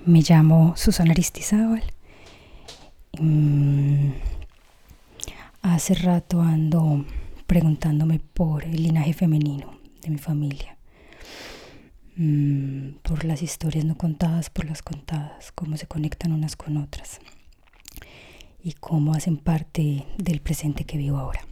Me llamo Susana Aristizábal. Hace rato ando preguntándome por el linaje femenino de mi familia, por las historias no contadas, por las contadas, cómo se conectan unas con otras y cómo hacen parte del presente que vivo ahora.